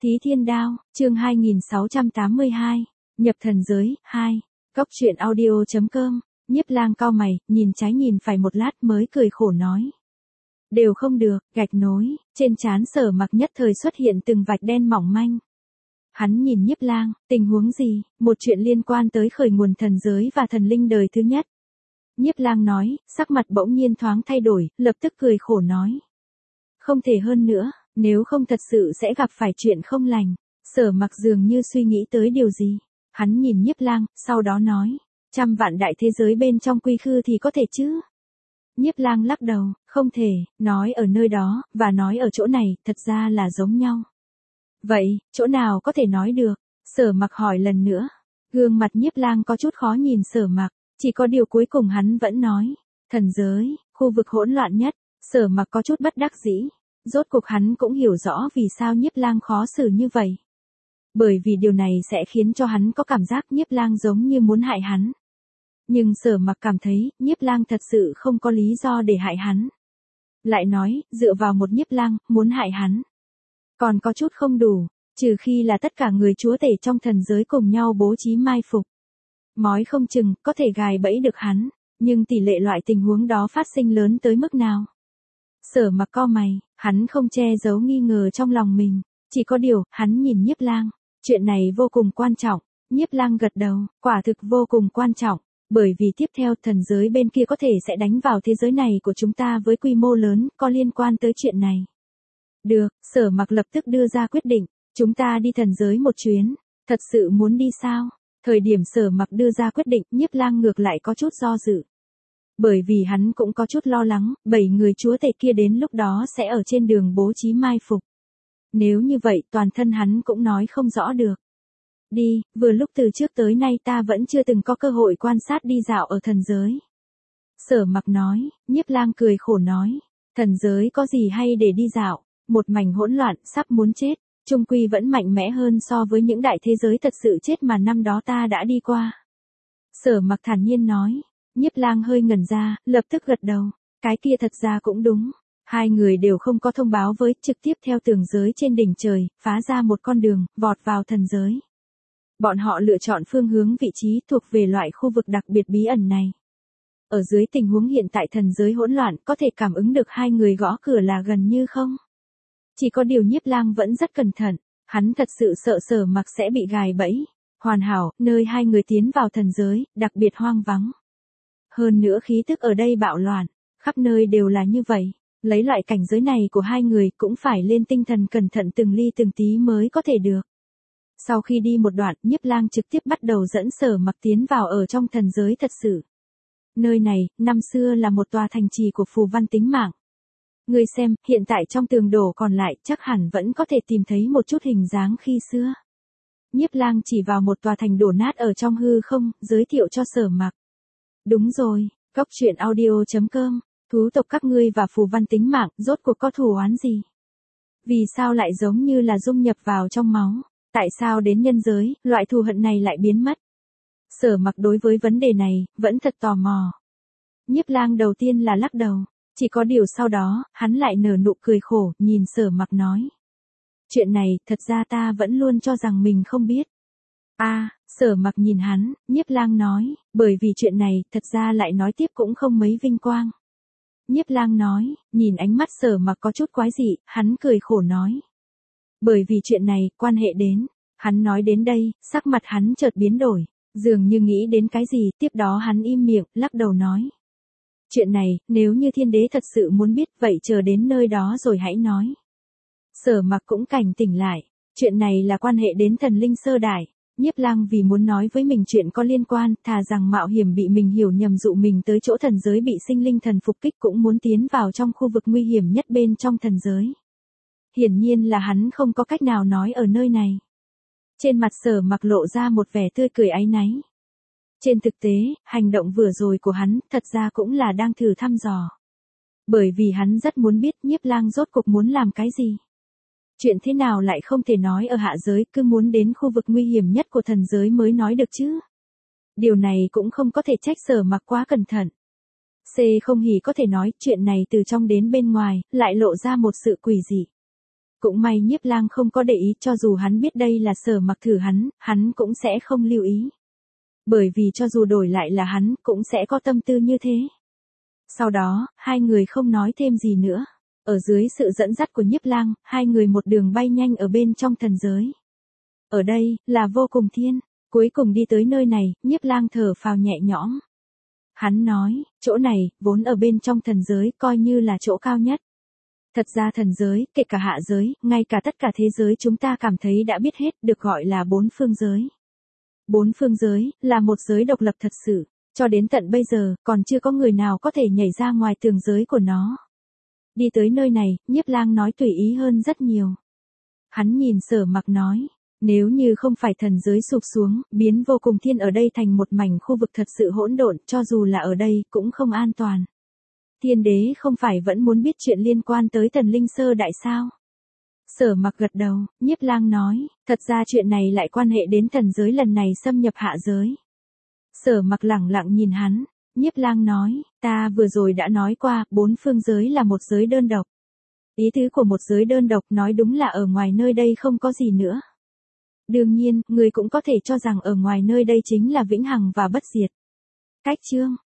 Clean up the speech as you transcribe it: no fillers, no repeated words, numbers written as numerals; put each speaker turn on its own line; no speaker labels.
Thí Thiên Đao, chương 2682, Nhập Thần Giới, 2. Cóc truyện audio.com, Nhiếp Lang cau mày, nhìn trái nhìn phải một lát mới cười khổ nói. Đều không được, gạch nối, trên trán Sở Mặc nhất thời xuất hiện từng vạch đen mỏng manh. Hắn nhìn Nhiếp Lang, tình huống gì, một chuyện liên quan tới khởi nguồn thần giới và thần linh đời thứ nhất. Nhiếp Lang nói, sắc mặt bỗng nhiên thoáng thay đổi, lập tức cười khổ nói. Không thể hơn nữa, nếu không thật sự sẽ gặp phải chuyện không lành. Sở Mặc dường như suy nghĩ tới điều gì. Hắn nhìn Nhiếp Lang, sau đó nói, 100 vạn đại thế giới bên trong quy khư thì có thể chứ. Nhiếp Lang lắc đầu, không thể, nói ở nơi đó, và nói ở chỗ này, thật ra là giống nhau. Vậy, chỗ nào có thể nói được? Sở Mặc hỏi lần nữa. Gương mặt Nhiếp Lang có chút khó nhìn Sở Mặc, chỉ có điều cuối cùng hắn vẫn nói, thần giới, khu vực hỗn loạn nhất. Sở Mặc có chút bất đắc dĩ. Rốt cuộc hắn cũng hiểu rõ vì sao Nhiếp Lang khó xử như vậy. Bởi vì điều này sẽ khiến cho hắn có cảm giác Nhiếp Lang giống như muốn hại hắn. Nhưng Sở Mặc cảm thấy, Nhiếp Lang thật sự không có lý do để hại hắn. Lại nói, dựa vào một Nhiếp Lang, muốn hại hắn. Còn có chút không đủ, trừ khi là tất cả người chúa tể trong thần giới cùng nhau bố trí mai phục. Mói không chừng, có thể gài bẫy được hắn, nhưng tỷ lệ loại tình huống đó phát sinh lớn tới mức nào? Sở Mặc cau mày, hắn không che giấu nghi ngờ trong lòng mình, chỉ có điều, hắn nhìn Nhiếp Lang, chuyện này vô cùng quan trọng. Nhiếp Lang gật đầu, quả thực vô cùng quan trọng, bởi vì tiếp theo thần giới bên kia có thể sẽ đánh vào thế giới này của chúng ta với quy mô lớn, có liên quan tới chuyện này. Được, Sở Mặc lập tức đưa ra quyết định, chúng ta đi thần giới một chuyến, thật sự muốn đi sao? Thời điểm Sở Mặc đưa ra quyết định, Nhiếp Lang ngược lại có chút do dự. Bởi vì hắn cũng có chút lo lắng, 7 người chúa tể kia đến lúc đó sẽ ở trên đường bố trí mai phục. Nếu như vậy toàn thân hắn cũng nói không rõ được. Đi, vừa lúc từ trước tới nay ta vẫn chưa từng có cơ hội quan sát đi dạo ở thần giới. Sở Mặc nói, Nhiếp Lang cười khổ nói, thần giới có gì hay để đi dạo, một mảnh hỗn loạn, sắp muốn chết, chung quy vẫn mạnh mẽ hơn so với những đại thế giới thật sự chết mà năm đó ta đã đi qua. Sở Mặc thản nhiên nói. Nhiếp Lang hơi ngẩn ra, lập tức gật đầu, cái kia thật ra cũng đúng. Hai người đều không có thông báo với, trực tiếp theo tường giới trên đỉnh trời, phá ra một con đường, vọt vào thần giới. Bọn họ lựa chọn phương hướng vị trí thuộc về loại khu vực đặc biệt bí ẩn này. Ở dưới tình huống hiện tại thần giới hỗn loạn, có thể cảm ứng được hai người gõ cửa là gần như không. Chỉ có điều Nhiếp Lang vẫn rất cẩn thận, hắn thật sự sợ Sở Mặc sẽ bị gài bẫy. Hoàn hảo, nơi hai người tiến vào thần giới, đặc biệt hoang vắng. Hơn nữa khí tức ở đây bạo loạn, khắp nơi đều là như vậy, lấy loại cảnh giới này của hai người cũng phải lên tinh thần cẩn thận từng ly từng tí mới có thể được. Sau khi đi một đoạn, Nhiếp Lang trực tiếp bắt đầu dẫn Sở Mặc tiến vào ở trong thần giới thật sự. Nơi này, năm xưa là một tòa thành trì của phù văn tính mạng. Ngươi xem, hiện tại trong tường đổ còn lại chắc hẳn vẫn có thể tìm thấy một chút hình dáng khi xưa. Nhiếp Lang chỉ vào một tòa thành đổ nát ở trong hư không, giới thiệu cho Sở Mặc. Đúng rồi, Cóc truyện audio.com, thú tộc các ngươi và phù văn tính mạng, rốt cuộc có thù oán gì? Vì sao lại giống như là dung nhập vào trong máu? Tại sao đến nhân giới, loại thù hận này lại biến mất? Sở Mặc đối với vấn đề này, vẫn thật tò mò. Nhiếp Lang đầu tiên là lắc đầu, chỉ có điều sau đó, hắn lại nở nụ cười khổ, nhìn Sở Mặc nói. Chuyện này, thật ra ta vẫn luôn cho rằng mình không biết. Sở Mặc nhìn hắn, Nhiếp Lang nói, bởi vì chuyện này, thật ra lại nói tiếp cũng không mấy vinh quang. Nhiếp Lang nói, nhìn ánh mắt Sở Mặc có chút quái dị, hắn cười khổ nói. Bởi vì chuyện này, quan hệ đến, hắn nói đến đây, sắc mặt hắn chợt biến đổi, dường như nghĩ đến cái gì, tiếp đó hắn im miệng, lắc đầu nói. Chuyện này, nếu như thiên đế thật sự muốn biết, vậy chờ đến nơi đó rồi hãy nói. Sở Mặc cũng cảnh tỉnh lại, chuyện này là quan hệ đến thần linh sơ đại. Nhiếp Lang vì muốn nói với mình chuyện có liên quan, thà rằng mạo hiểm bị mình hiểu nhầm dụ mình tới chỗ thần giới bị sinh linh thần phục kích cũng muốn tiến vào trong khu vực nguy hiểm nhất bên trong thần giới. Hiển nhiên là hắn không có cách nào nói ở nơi này. Trên mặt Sở Mặc lộ ra một vẻ tươi cười áy náy. Trên thực tế, hành động vừa rồi của hắn thật ra cũng là đang thử thăm dò. Bởi vì hắn rất muốn biết Nhiếp Lang rốt cuộc muốn làm cái gì. Chuyện thế nào lại không thể nói ở hạ giới, cứ muốn đến khu vực nguy hiểm nhất của thần giới mới nói được chứ. Điều này cũng không có thể trách Sở Mặc quá cẩn thận. C không hỉ có thể nói chuyện này từ trong đến bên ngoài, lại lộ ra một sự quỷ dị. Cũng may Nhiếp Lang không có để ý, cho dù hắn biết đây là Sở Mặc thử hắn cũng sẽ không lưu ý. Bởi vì cho dù đổi lại là hắn, cũng sẽ có tâm tư như thế. Sau đó, hai người không nói thêm gì nữa. Ở dưới sự dẫn dắt của Nhiếp Lang, hai người một đường bay nhanh ở bên trong thần giới. Ở đây, là vô cùng thiên. Cuối cùng đi tới nơi này, Nhiếp Lang thở phào nhẹ nhõm. Hắn nói, chỗ này, vốn ở bên trong thần giới, coi như là chỗ cao nhất. Thật ra thần giới, kể cả hạ giới, ngay cả tất cả thế giới chúng ta cảm thấy đã biết hết, được gọi là bốn phương giới. Bốn phương giới, là một giới độc lập thật sự. Cho đến tận bây giờ, còn chưa có người nào có thể nhảy ra ngoài tường giới của nó. Đi tới nơi này, Nhiếp Lang nói tùy ý hơn rất nhiều. Hắn nhìn Sở Mặc nói, nếu như không phải thần giới sụp xuống, biến vô cùng thiên ở đây thành một mảnh khu vực thật sự hỗn độn, cho dù là ở đây, cũng không an toàn. Thiên đế không phải vẫn muốn biết chuyện liên quan tới Thần Linh Sơ Đại sao? Sở Mặc gật đầu, Nhiếp Lang nói, thật ra chuyện này lại quan hệ đến thần giới lần này xâm nhập hạ giới. Sở Mặc lẳng lặng nhìn hắn, Nhiếp Lang nói, ta vừa rồi đã nói qua, bốn phương giới là một giới đơn độc. Ý tứ của một giới đơn độc nói đúng là ở ngoài nơi đây không có gì nữa. Đương nhiên, người cũng có thể cho rằng ở ngoài nơi đây chính là vĩnh hằng và bất diệt. Cách chương